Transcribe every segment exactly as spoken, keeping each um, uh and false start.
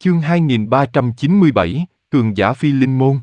Chương hai nghìn ba trăm chín mươi bảy, Cường giả phi linh môn.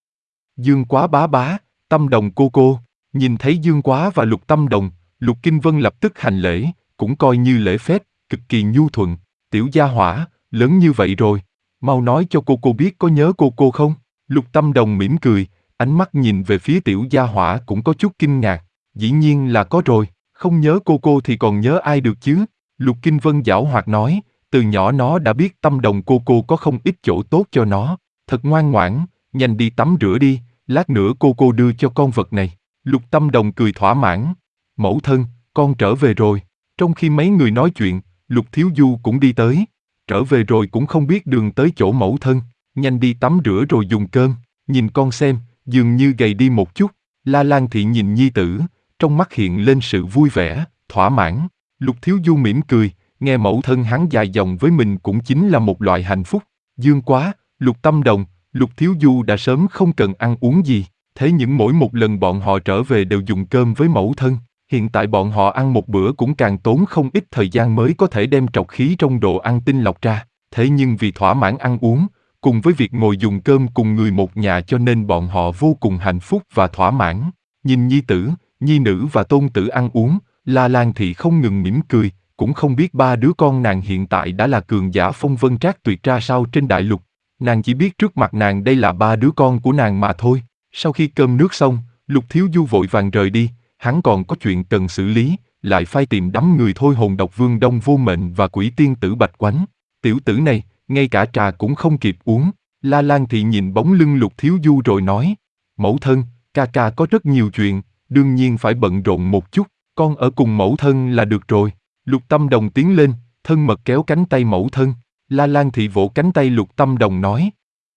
Dương Quá bá bá, Tâm Đồng cô cô. Nhìn thấy Dương Quá và Lục Tâm Đồng, Lục Kinh Vân lập tức hành lễ, cũng coi như lễ phép, cực kỳ nhu thuận. Tiểu gia hỏa, lớn như vậy rồi, mau nói cho cô cô biết có nhớ cô cô không? Lục Tâm Đồng mỉm cười, ánh mắt nhìn về phía tiểu gia hỏa cũng có chút kinh ngạc. Dĩ nhiên là có rồi, không nhớ cô cô thì còn nhớ ai được chứ? Lục Kinh Vân giảo hoạt nói, từ nhỏ nó đã biết Tâm Đồng cô cô có không ít chỗ tốt cho nó. Thật ngoan ngoãn, nhanh đi tắm rửa đi, lát nữa cô cô đưa cho con vật này. Lục Tâm Đồng cười thỏa mãn. Mẫu thân, con trở về rồi. Trong khi mấy người nói chuyện, Lục Thiếu Du cũng đi tới. Trở về rồi cũng không biết đường tới chỗ mẫu thân. Nhanh đi tắm rửa rồi dùng cơm. Nhìn con xem, dường như gầy đi một chút. La Lan Thị nhìn nhi tử, trong mắt hiện lên sự vui vẻ, thỏa mãn. Lục Thiếu Du mỉm cười, nghe mẫu thân hắn dài dòng với mình cũng chính là một loại hạnh phúc. Dương Quá, Lục Tâm Đồng, Lục Thiếu Du đã sớm không cần ăn uống gì, thế nhưng mỗi một lần bọn họ trở về đều dùng cơm với mẫu thân. Hiện tại bọn họ ăn một bữa cũng càng tốn không ít thời gian mới có thể đem trọc khí trong đồ ăn tinh lọc ra. Thế nhưng vì thỏa mãn ăn uống, cùng với việc ngồi dùng cơm cùng người một nhà cho nên bọn họ vô cùng hạnh phúc và thỏa mãn. Nhìn nhi tử, nhi nữ và tôn tử ăn uống, La Lan Thị không ngừng mỉm cười, cũng không biết ba đứa con nàng hiện tại đã là cường giả phong vân trác tuyệt ra sao trên đại lục. Nàng chỉ biết trước mặt nàng đây là ba đứa con của nàng mà thôi. Sau khi cơm nước xong, Lục Thiếu Du vội vàng rời đi, hắn còn có chuyện cần xử lý, lại phai tìm đám người thôi hồn độc vương Đông Vô Mệnh và quỷ tiên tử Bạch Quánh. Tiểu tử này, ngay cả trà cũng không kịp uống. La Lan Thị nhìn bóng lưng Lục Thiếu Du rồi nói, mẫu thân, ca ca có rất nhiều chuyện, đương nhiên phải bận rộn một chút, con ở cùng mẫu thân là được rồi. Lục Tâm Đồng tiến lên, thân mật kéo cánh tay mẫu thân. La Lan Thị vỗ cánh tay Lục Tâm Đồng nói,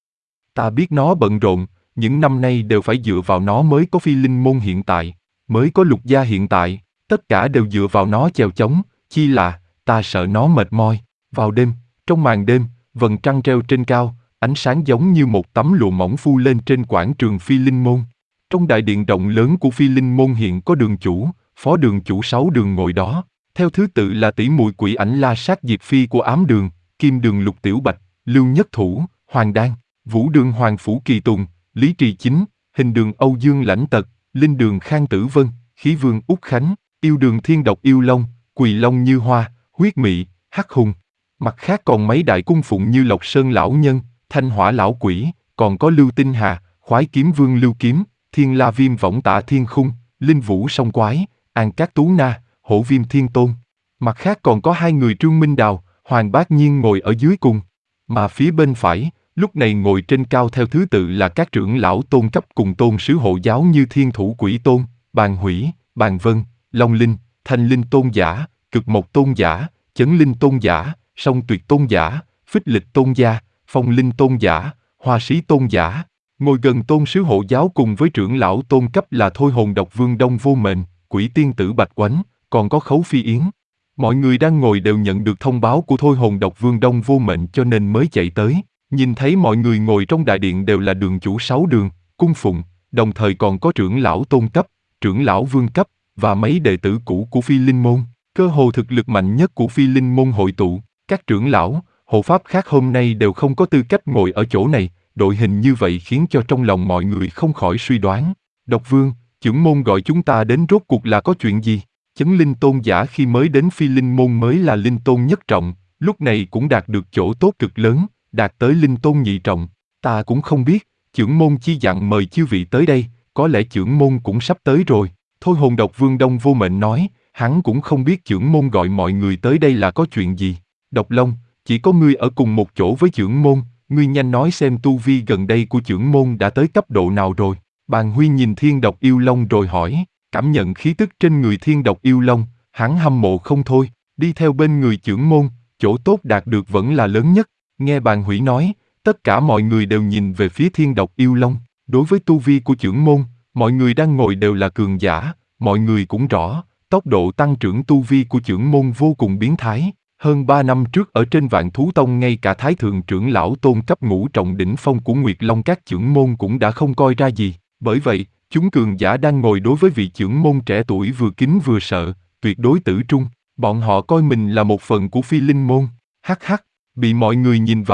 ta biết nó bận rộn, những năm nay đều phải dựa vào nó mới có phi linh môn hiện tại, mới có Lục gia hiện tại, tất cả đều dựa vào nó chèo chống, chi là, ta sợ nó mệt mỏi. Vào đêm, trong màn đêm, vầng trăng treo trên cao, ánh sáng giống như một tấm lụa mỏng phủ lên trên quảng trường phi linh môn. Trong đại điện rộng lớn của phi linh môn hiện có đường chủ, phó đường chủ sáu đường ngồi đó, theo thứ tự là tỷ muội Quỷ Ảnh La Sát Diệp Phi của ám đường, kim đường Lục Tiểu Bạch, Lưu Nhất Thủ, Hoàng Đan, vũ đường Hoàng Phủ Kỳ Tùng, Lý Trì Chính, hình đường Âu Dương Lãnh Tật, linh đường Khang Tử Vân, khí vương Úc Khánh, yêu đường Thiên Độc Yêu Long, Quỳ Long Như Hoa, Huyết Mị, Hắc Hùng. Mặt khác còn mấy đại cung phụng như Lộc Sơn Lão Nhân, Thanh Hỏa Lão Quỷ, còn có Lưu Tinh Hà, Khoái Kiếm Vương Lưu Kiếm, Thiên La Viêm Võng Tả Thiên Khung, Linh Vũ Song Quái, An Cát Tú Na, Hổ Viêm Thiên Tôn. Mặt khác còn có hai người Trương Minh Đào, Hoàng Bác Nhiên ngồi ở dưới cùng. Mà phía bên phải, lúc này ngồi trên cao theo thứ tự là các trưởng lão tôn cấp cùng tôn sứ hộ giáo như Thiên Thủ Quỷ Tôn, Bàn Hủy, Bàn Vân, Long Linh, Thanh Linh Tôn Giả, Cực Mộc Tôn Giả, Chấn Linh Tôn Giả, Song Tuyệt Tôn Giả, Phích Lịch Tôn Gia, Phong Linh Tôn Giả, Hoa Sĩ Tôn Giả. Ngồi gần tôn sứ hộ giáo cùng với trưởng lão tôn cấp là Thôi Hồn Độc Vương Đông Vô Mệnh, Quỷ Tiên Tử Bạch Quánh, còn có Khấu Phi Yến. Mọi người đang ngồi đều nhận được thông báo của Thôi Hồn Độc Vương Đông Vô Mệnh cho nên mới chạy tới. Nhìn thấy mọi người ngồi trong đại điện đều là đường chủ sáu đường, cung phụng, đồng thời còn có trưởng lão tôn cấp, trưởng lão vương cấp và mấy đệ tử cũ của Phi Linh Môn. Cơ hồ thực lực mạnh nhất của Phi Linh Môn hội tụ, các trưởng lão, hộ pháp khác hôm nay đều không có tư cách ngồi ở chỗ này. Đội hình như vậy khiến cho trong lòng mọi người không khỏi suy đoán. Độc Vương, trưởng môn gọi chúng ta đến rốt cuộc là có chuyện gì? Chấn Linh Tôn Giả khi mới đến Phi Linh Môn mới là Linh Tôn nhất trọng, lúc này cũng đạt được chỗ tốt cực lớn, đạt tới Linh Tôn nhị trọng. Ta cũng không biết, trưởng môn chi dặn mời chư vị tới đây, có lẽ trưởng môn cũng sắp tới rồi. Thôi Hồn Độc Vương Đông Vô Mệnh nói, hắn cũng không biết trưởng môn gọi mọi người tới đây là có chuyện gì. Độc Long, chỉ có ngươi ở cùng một chỗ với trưởng môn, ngươi nhanh nói xem tu vi gần đây của trưởng môn đã tới cấp độ nào rồi. Bàn Huy nhìn Thiên Độc Yêu Long rồi hỏi, cảm nhận khí tức trên người Thiên Độc Yêu Long, hắn hâm mộ không thôi, đi theo bên người trưởng môn, chỗ tốt đạt được vẫn là lớn nhất. Nghe Bàn Huy nói, tất cả mọi người đều nhìn về phía Thiên Độc Yêu Long. Đối với tu vi của trưởng môn, mọi người đang ngồi đều là cường giả, mọi người cũng rõ, tốc độ tăng trưởng tu vi của trưởng môn vô cùng biến thái. Hơn ba năm trước ở trên Vạn Thú Tông ngay cả Thái Thượng trưởng lão tôn cấp ngũ trọng đỉnh phong của Nguyệt Long các trưởng môn cũng đã không coi ra gì. Bởi vậy, chúng cường giả đang ngồi đối với vị trưởng môn trẻ tuổi vừa kính vừa sợ, tuyệt đối tử trung. Bọn họ coi mình là một phần của Phi Linh môn. Hắc hắc, bị mọi người nhìn vào,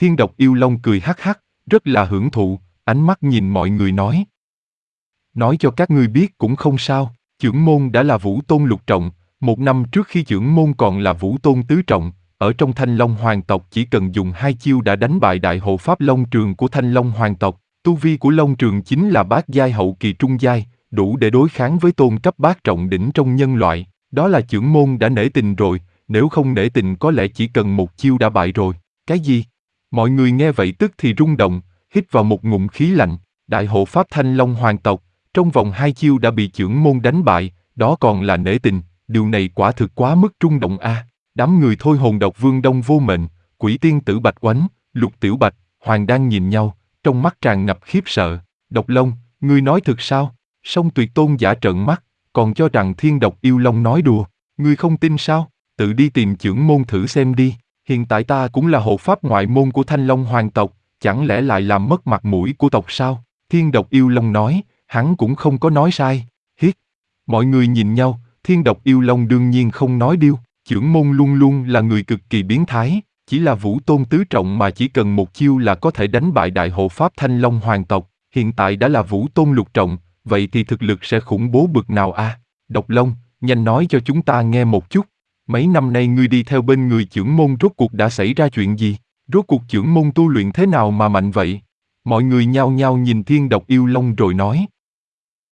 Thiên độc yêu long cười hắc hắc, rất là hưởng thụ, ánh mắt nhìn mọi người nói. Nói cho các ngươi biết cũng không sao, chưởng môn đã là vũ tôn lục trọng, một năm trước khi chưởng môn còn là vũ tôn tứ trọng, ở trong Thanh Long hoàng tộc chỉ cần dùng hai chiêu đã đánh bại đại hộ pháp Long Trường của Thanh Long hoàng tộc, tu vi của Long Trường chính là bát giai hậu kỳ trung giai, đủ để đối kháng với tôn cấp bát trọng đỉnh trong nhân loại, đó là chưởng môn đã nể tình rồi, nếu không nể tình có lẽ chỉ cần một chiêu đã bại rồi. Cái gì? Mọi người nghe vậy tức thì rung động, hít vào một ngụm khí lạnh, đại hộ pháp Thanh Long hoàng tộc, trong vòng hai chiêu đã bị chưởng môn đánh bại, đó còn là nể tình, điều này quả thực quá mức rung động a. À. Đám người thôi hồn độc Vương Đông Vô Mệnh, Quỷ Tiên Tử Bạch Oánh, Lục Tiểu Bạch, Hoàng đang nhìn nhau, trong mắt tràn ngập khiếp sợ. Độc Long, ngươi nói thực sao? Song Tuyệt Tôn giả trợn mắt, còn cho rằng Thiên Độc Yêu Long nói đùa, ngươi không tin sao? Tự đi tìm chưởng môn thử xem đi, hiện tại ta cũng là hộ pháp ngoại môn của Thanh Long hoàng tộc, chẳng lẽ lại làm mất mặt mũi của tộc sao? Thiên Độc Yêu Long nói, hắn cũng không có nói sai, hít. Mọi người nhìn nhau, Thiên Độc Yêu Long đương nhiên không nói điêu, chưởng môn luôn luôn là người cực kỳ biến thái, chỉ là vũ tôn tứ trọng mà chỉ cần một chiêu là có thể đánh bại đại hộ pháp Thanh Long hoàng tộc, hiện tại đã là vũ tôn lục trọng, vậy thì thực lực sẽ khủng bố bực nào a? À? Độc Long, nhanh nói cho chúng ta nghe một chút, mấy năm nay ngươi đi theo bên người chưởng môn rốt cuộc đã xảy ra chuyện gì? Rốt cuộc chưởng môn tu luyện thế nào mà mạnh vậy? Mọi người nhao nhao nhìn Thiên Độc Yêu Long rồi nói.